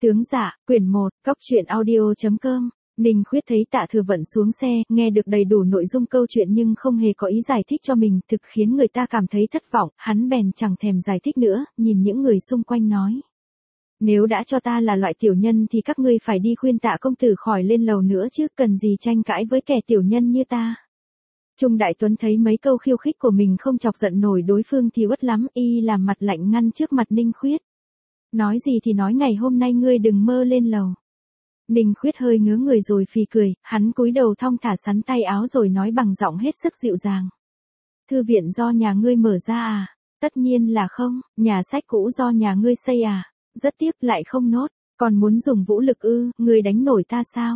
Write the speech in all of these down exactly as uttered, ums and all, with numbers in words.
Tướng dạ, quyển một, cóc truyện audio chấm com. Ninh Khuyết thấy Tạ Thừa Vận xuống xe, nghe được đầy đủ nội dung câu chuyện nhưng không hề có ý giải thích cho mình, thực khiến người ta cảm thấy thất vọng, hắn bèn chẳng thèm giải thích nữa, nhìn những người xung quanh nói. Nếu đã cho ta là loại tiểu nhân thì các ngươi phải đi khuyên Tạ công tử khỏi lên lầu nữa chứ, cần gì tranh cãi với kẻ tiểu nhân như ta. Trung Đại Tuấn thấy mấy câu khiêu khích của mình không chọc giận nổi đối phương thì uất lắm, y làm mặt lạnh ngăn trước mặt Ninh Khuyết. Nói gì thì nói, ngày hôm nay ngươi đừng mơ lên lầu. Ninh Khuyết hơi ngớ người rồi phì cười, hắn cúi đầu thong thả sắn tay áo rồi nói bằng giọng hết sức dịu dàng. Thư viện do nhà ngươi mở ra à? Tất nhiên là không. Nhà sách cũ do nhà ngươi xây à? Rất tiếc lại không nốt. Còn muốn dùng vũ lực ư, ngươi đánh nổi ta sao?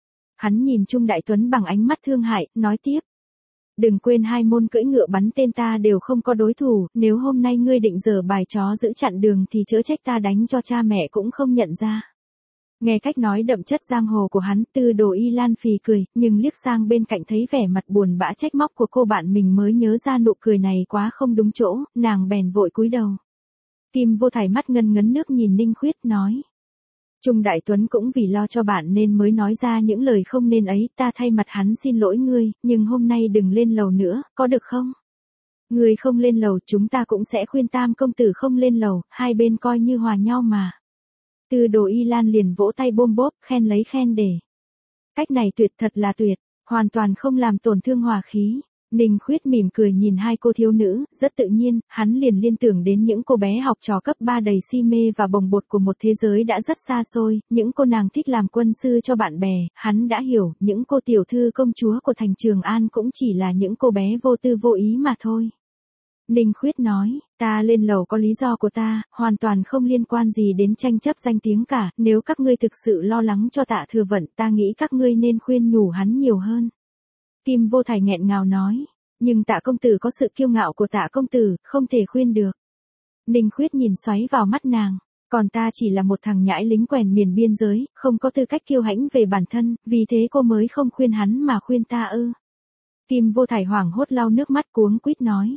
Hắn nhìn Trung Đại Tuấn bằng ánh mắt thương hại, nói tiếp. Đừng quên hai môn cưỡi ngựa bắn tên ta đều không có đối thủ, nếu hôm nay ngươi định giở bài chó giữ chặn đường thì chớ trách ta đánh cho cha mẹ cũng không nhận ra. Nghe cách nói đậm chất giang hồ của hắn, Tư Đồ Y Lan phì cười, nhưng liếc sang bên cạnh thấy vẻ mặt buồn bã trách móc của cô bạn mình mới nhớ ra nụ cười này quá không đúng chỗ, nàng bèn vội cúi đầu. Kim Vô Thải mắt ngân ngấn nước nhìn Ninh Khuyết nói. Trung Đại Tuấn cũng vì lo cho bạn nên mới nói ra những lời không nên ấy, ta thay mặt hắn xin lỗi ngươi, nhưng hôm nay đừng lên lầu nữa, có được không? Ngươi không lên lầu, chúng ta cũng sẽ khuyên Tam công tử không lên lầu, hai bên coi như hòa nhau mà. Tư Đồ Y Lan liền vỗ tay bôm bốp, khen lấy khen để. Cách này tuyệt, thật là tuyệt, hoàn toàn không làm tổn thương hòa khí. Ninh Khuyết mỉm cười nhìn hai cô thiếu nữ, rất tự nhiên, hắn liền liên tưởng đến những cô bé học trò cấp ba đầy si mê và bồng bột của một thế giới đã rất xa xôi, những cô nàng thích làm quân sư cho bạn bè, hắn đã hiểu, những cô tiểu thư công chúa của thành Trường An cũng chỉ là những cô bé vô tư vô ý mà thôi. Ninh Khuyết nói, ta lên lầu có lý do của ta, hoàn toàn không liên quan gì đến tranh chấp danh tiếng cả, nếu các ngươi thực sự lo lắng cho Tạ Thừa Vận, ta nghĩ các ngươi nên khuyên nhủ hắn nhiều hơn. Kim Vô Thải nghẹn ngào nói, nhưng Tạ công tử có sự kiêu ngạo của Tạ công tử, không thể khuyên được. Ninh Khuyết nhìn xoáy vào mắt nàng, còn ta chỉ là một thằng nhãi lính quèn miền biên giới, không có tư cách kiêu hãnh về bản thân, vì thế cô mới không khuyên hắn mà khuyên ta ư. Kim Vô Thải hoảng hốt lau nước mắt cuống quýt nói.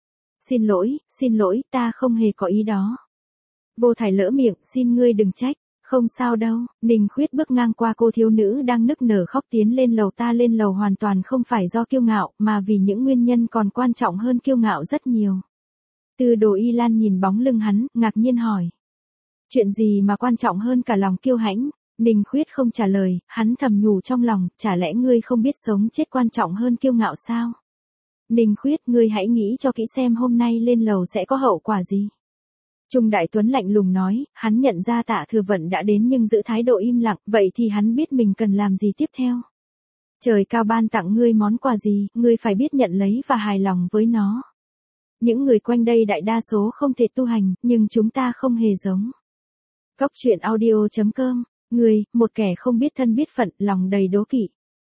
Xin lỗi, xin lỗi, ta không hề có ý đó. Vô Thải lỡ miệng, xin ngươi đừng trách. Không sao đâu. Ninh Khuyết bước ngang qua cô thiếu nữ đang nức nở khóc tiến lên lầu. Ta lên lầu hoàn toàn không phải do kiêu ngạo, mà vì những nguyên nhân còn quan trọng hơn kiêu ngạo rất nhiều. Tư Đồ Y Lan nhìn bóng lưng hắn, ngạc nhiên hỏi. Chuyện gì mà quan trọng hơn cả lòng kiêu hãnh? Ninh Khuyết không trả lời, hắn thầm nhủ trong lòng, chả lẽ ngươi không biết sống chết quan trọng hơn kiêu ngạo sao? Ninh Khuyết, ngươi hãy nghĩ cho kỹ xem hôm nay lên lầu sẽ có hậu quả gì. Trung Đại Tuấn lạnh lùng nói, hắn nhận ra Tạ Thừa Vận đã đến nhưng giữ thái độ im lặng, vậy thì hắn biết mình cần làm gì tiếp theo. Trời cao ban tặng ngươi món quà gì, ngươi phải biết nhận lấy và hài lòng với nó. Những người quanh đây đại đa số không thể tu hành, nhưng chúng ta không hề giống. Cóc truyện audio chấm com, ngươi, một kẻ không biết thân biết phận, lòng đầy đố kỵ.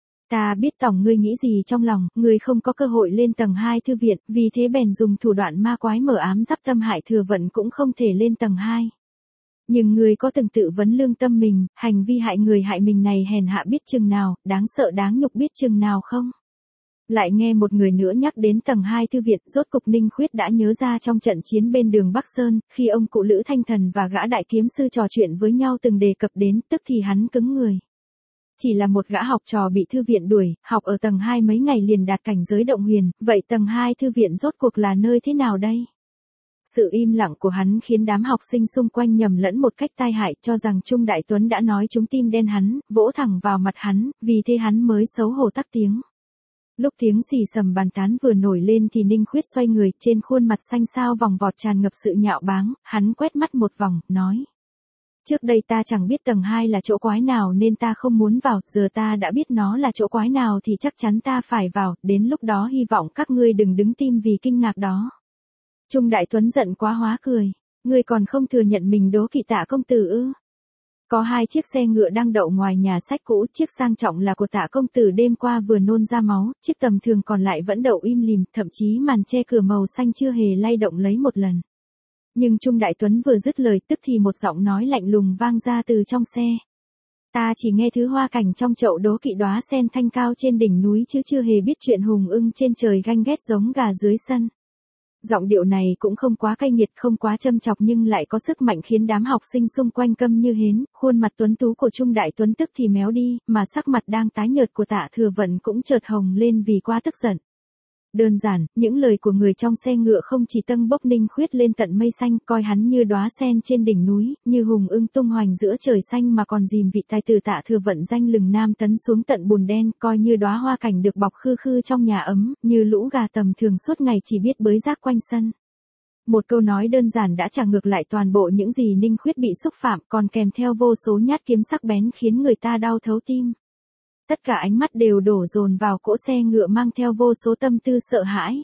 Ta biết tổng ngươi nghĩ gì trong lòng, ngươi không có cơ hội lên tầng hai thư viện, vì thế bèn dùng thủ đoạn ma quái mở ám giáp tâm hại Thừa Vận cũng không thể lên tầng hai. Nhưng ngươi có từng tự vấn lương tâm mình, hành vi hại người hại mình này hèn hạ biết chừng nào, đáng sợ đáng nhục biết chừng nào không? Lại nghe một người nữa nhắc đến tầng hai thư viện, rốt cục Ninh Khuyết đã nhớ ra trong trận chiến bên đường Bắc Sơn, khi ông cụ Lữ Thanh Thần và gã đại kiếm sư trò chuyện với nhau từng đề cập đến, tức thì hắn cứng người. Chỉ là một gã học trò bị thư viện đuổi, học ở tầng hai mấy ngày liền đạt cảnh giới động huyền, vậy tầng hai thư viện rốt cuộc là nơi thế nào đây? Sự im lặng của hắn khiến đám học sinh xung quanh nhầm lẫn một cách tai hại, cho rằng Trung Đại Tuấn đã nói trúng tim đen hắn, vỗ thẳng vào mặt hắn, vì thế hắn mới xấu hổ tắc tiếng. Lúc tiếng xì xầm bàn tán vừa nổi lên thì Ninh Khuyết xoay người, trên khuôn mặt xanh xao vòng vọt tràn ngập sự nhạo báng, hắn quét mắt một vòng, nói. Trước đây ta chẳng biết tầng hai là chỗ quái nào nên ta không muốn vào, giờ ta đã biết nó là chỗ quái nào thì chắc chắn ta phải vào, đến lúc đó hy vọng các ngươi đừng đứng tim vì kinh ngạc đó. Trung Đại Tuấn giận quá hóa cười, ngươi còn không thừa nhận mình đố kỵ Tạ công tử ư? Có hai chiếc xe ngựa đang đậu ngoài nhà sách cũ, chiếc sang trọng là của Tạ công tử đêm qua vừa nôn ra máu, chiếc tầm thường còn lại vẫn đậu im lìm, thậm chí màn che cửa màu xanh chưa hề lay động lấy một lần. Nhưng Trung Đại Tuấn vừa dứt lời tức thì một giọng nói lạnh lùng vang ra từ trong xe. Ta chỉ nghe thứ hoa cảnh trong chậu đố kỵ đóa sen thanh cao trên đỉnh núi chứ chưa hề biết chuyện hùng ưng trên trời ganh ghét giống gà dưới sân. Giọng điệu này cũng không quá cay nghiệt, không quá châm chọc nhưng lại có sức mạnh khiến đám học sinh xung quanh câm như hến, khuôn mặt tuấn tú của Trung Đại Tuấn tức thì méo đi, mà sắc mặt đang tái nhợt của Tạ Thừa Vận cũng chợt hồng lên vì quá tức giận. Đơn giản, những lời của người trong xe ngựa không chỉ tâng bốc Ninh Khuyết lên tận mây xanh, coi hắn như đóa sen trên đỉnh núi, như hùng ưng tung hoành giữa trời xanh, mà còn dìm vị tài tử Tạ Thừa Vận danh lừng nam tấn xuống tận bùn đen, coi như đóa hoa cảnh được bọc khư khư trong nhà ấm, như lũ gà tầm thường suốt ngày chỉ biết bới rác quanh sân. Một câu nói đơn giản đã trả ngược lại toàn bộ những gì Ninh Khuyết bị xúc phạm, còn kèm theo vô số nhát kiếm sắc bén khiến người ta đau thấu tim. Tất cả ánh mắt đều đổ dồn vào cỗ xe ngựa mang theo vô số tâm tư sợ hãi.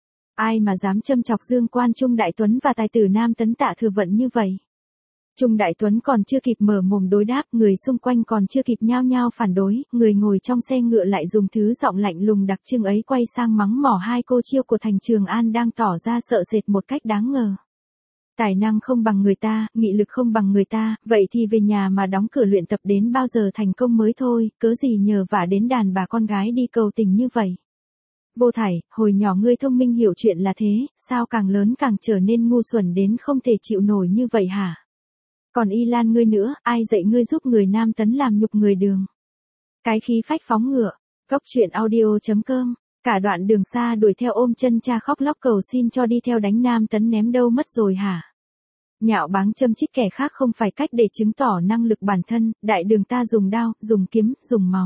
Ai mà dám châm chọc dương quan Trung Đại Tuấn và tài tử nam tấn Tạ Thừa Vận như vậy? Trung Đại Tuấn còn chưa kịp mở mồm đối đáp, người xung quanh còn chưa kịp nhao nhao phản đối, người ngồi trong xe ngựa lại dùng thứ giọng lạnh lùng đặc trưng ấy quay sang mắng mỏ hai cô chiêu của Thành Trường An đang tỏ ra sợ sệt một cách đáng ngờ. Tài năng không bằng người ta, nghị lực không bằng người ta, vậy thì về nhà mà đóng cửa luyện tập đến bao giờ thành công mới thôi, cớ gì nhờ vả đến đàn bà con gái đi cầu tình như vậy. Vô Thải, hồi nhỏ ngươi thông minh hiểu chuyện là thế, sao càng lớn càng trở nên ngu xuẩn đến không thể chịu nổi như vậy hả? Còn Y Lan ngươi nữa, ai dạy ngươi giúp người nam tấn làm nhục người đường? Cái khí phách phóng ngựa, cốc truyện audio chấm com. Cả đoạn đường xa đuổi theo ôm chân cha khóc lóc cầu xin cho đi theo đánh nam tấn ném đâu mất rồi hả? Nhạo báng châm chích kẻ khác không phải cách để chứng tỏ năng lực bản thân, đại đường ta dùng đao, dùng kiếm, dùng máu.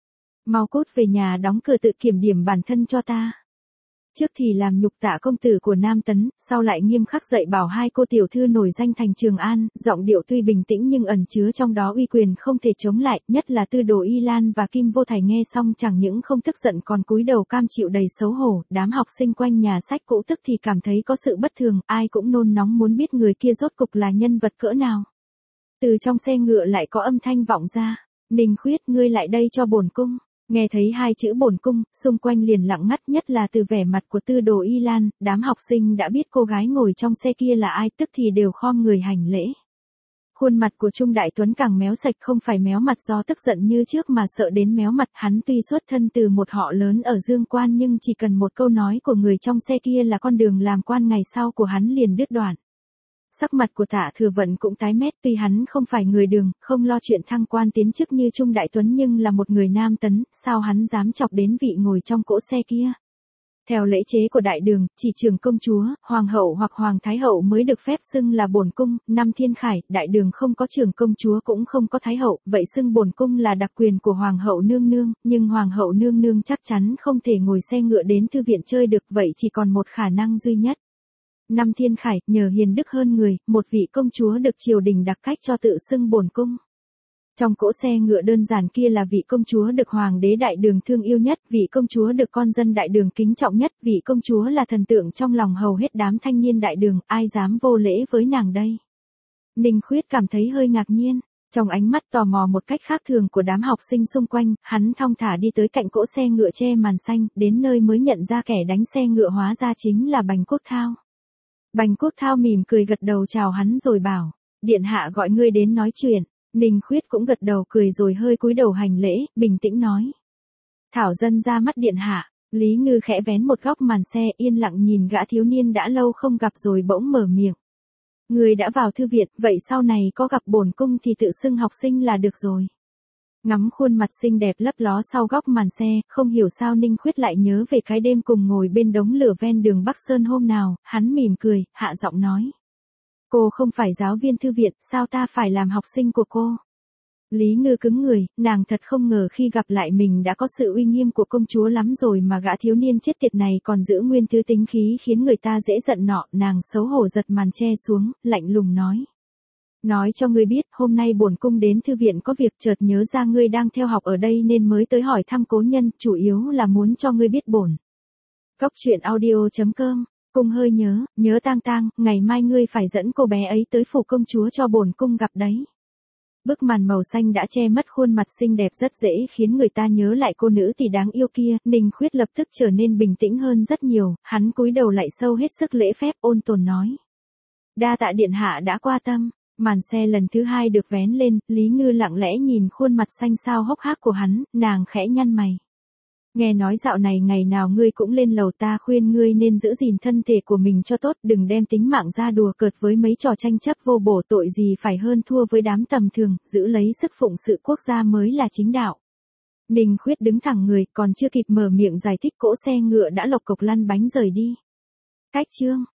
Mau cút về nhà đóng cửa tự kiểm điểm bản thân cho ta. Trước thì làm nhục Tạ công tử của nam tấn, sau lại nghiêm khắc dạy bảo hai cô tiểu thư nổi danh Thành Trường An, giọng điệu tuy bình tĩnh nhưng ẩn chứa trong đó uy quyền không thể chống lại, nhất là Tư Đồ Y Lan và Kim Vô Thải nghe xong chẳng những không tức giận còn cúi đầu cam chịu đầy xấu hổ, đám học sinh quanh nhà sách cũ tức thì cảm thấy có sự bất thường, ai cũng nôn nóng muốn biết người kia rốt cục là nhân vật cỡ nào. Từ trong xe ngựa lại có âm thanh vọng ra, Ninh Khuyết ngươi lại đây cho bổn cung. Nghe thấy hai chữ bổn cung, xung quanh liền lặng ngắt, nhất là từ vẻ mặt của Tư Đồ Y Lan, đám học sinh đã biết cô gái ngồi trong xe kia là ai, tức thì đều khom người hành lễ. Khuôn mặt của Trung Đại Tuấn càng méo sạch, không phải méo mặt do tức giận như trước mà sợ đến méo mặt, hắn tuy xuất thân từ một họ lớn ở Dương Quan nhưng chỉ cần một câu nói của người trong xe kia là con đường làm quan ngày sau của hắn liền đứt đoạn. Sắc mặt của Tạ Thừa Vận cũng tái mét, tuy hắn không phải người đường, không lo chuyện thăng quan tiến chức như Trung Đại Tuấn nhưng là một người nam tấn, sao hắn dám chọc đến vị ngồi trong cỗ xe kia. Theo lễ chế của đại đường, chỉ trưởng công chúa, hoàng hậu hoặc hoàng thái hậu mới được phép xưng là bổn cung, năm thiên khải, đại đường không có trưởng công chúa cũng không có thái hậu, vậy xưng bổn cung là đặc quyền của hoàng hậu nương nương, nhưng hoàng hậu nương nương chắc chắn không thể ngồi xe ngựa đến thư viện chơi được, vậy chỉ còn một khả năng duy nhất. Năm thiên khải, nhờ hiền đức hơn người, một vị công chúa được triều đình đặc cách cho tự xưng bổn cung. Trong cỗ xe ngựa đơn giản kia là vị công chúa được hoàng đế đại đường thương yêu nhất, vị công chúa được con dân đại đường kính trọng nhất, vị công chúa là thần tượng trong lòng hầu hết đám thanh niên đại đường, ai dám vô lễ với nàng đây. Ninh Khuyết cảm thấy hơi ngạc nhiên, trong ánh mắt tò mò một cách khác thường của đám học sinh xung quanh, hắn thong thả đi tới cạnh cỗ xe ngựa che màn xanh, đến nơi mới nhận ra kẻ đánh xe ngựa hóa ra chính là Bành Quốc Thao. Bành Quốc Thao mỉm cười gật đầu chào hắn rồi bảo, điện hạ gọi ngươi đến nói chuyện. Ninh Khuyết cũng gật đầu cười rồi hơi cúi đầu hành lễ, bình tĩnh nói. Thảo dân ra mắt điện hạ. Lý Ngư khẽ vén một góc màn xe yên lặng nhìn gã thiếu niên đã lâu không gặp rồi bỗng mở miệng. Người đã vào thư viện, vậy sau này có gặp bổn cung thì tự xưng học sinh là được rồi. Ngắm khuôn mặt xinh đẹp lấp ló sau góc màn xe, không hiểu sao Ninh Khuyết lại nhớ về cái đêm cùng ngồi bên đống lửa ven đường Bắc Sơn hôm nào, hắn mỉm cười, hạ giọng nói. Cô không phải giáo viên thư viện, sao ta phải làm học sinh của cô? Lý Ngư cứng người, nàng thật không ngờ khi gặp lại mình đã có sự uy nghiêm của công chúa lắm rồi mà gã thiếu niên chết tiệt này còn giữ nguyên thứ tính khí khiến người ta dễ giận nọ, nàng xấu hổ giật màn che xuống, lạnh lùng nói. Nói cho ngươi biết, hôm nay bổn cung đến thư viện có việc chợt nhớ ra ngươi đang theo học ở đây nên mới tới hỏi thăm cố nhân, chủ yếu là muốn cho ngươi biết bổn. Cốc truyện audio chấm com. Cung hơi nhớ, nhớ tang tang, ngày mai ngươi phải dẫn cô bé ấy tới phủ công chúa cho bổn cung gặp đấy. Bức màn màu xanh đã che mất khuôn mặt xinh đẹp rất dễ khiến người ta nhớ lại cô nữ tỷ đáng yêu kia, Ninh Khuyết lập tức trở nên bình tĩnh hơn rất nhiều, hắn cúi đầu lại sâu hết sức lễ phép ôn tồn nói. Đa tạ điện hạ đã qua tâm, màn xe lần thứ hai được vén lên, Lý Ngư lặng lẽ nhìn khuôn mặt xanh xao hốc hác của hắn, nàng khẽ nhăn mày. Nghe nói dạo này ngày nào ngươi cũng lên lầu, ta khuyên ngươi nên giữ gìn thân thể của mình cho tốt, đừng đem tính mạng ra đùa cợt với mấy trò tranh chấp vô bổ, tội gì phải hơn thua với đám tầm thường, giữ lấy sức phụng sự quốc gia mới là chính đạo. Ninh Khuyết đứng thẳng người, còn chưa kịp mở miệng giải thích, cỗ xe ngựa đã lộc cộc lăn bánh rời đi. Cách chương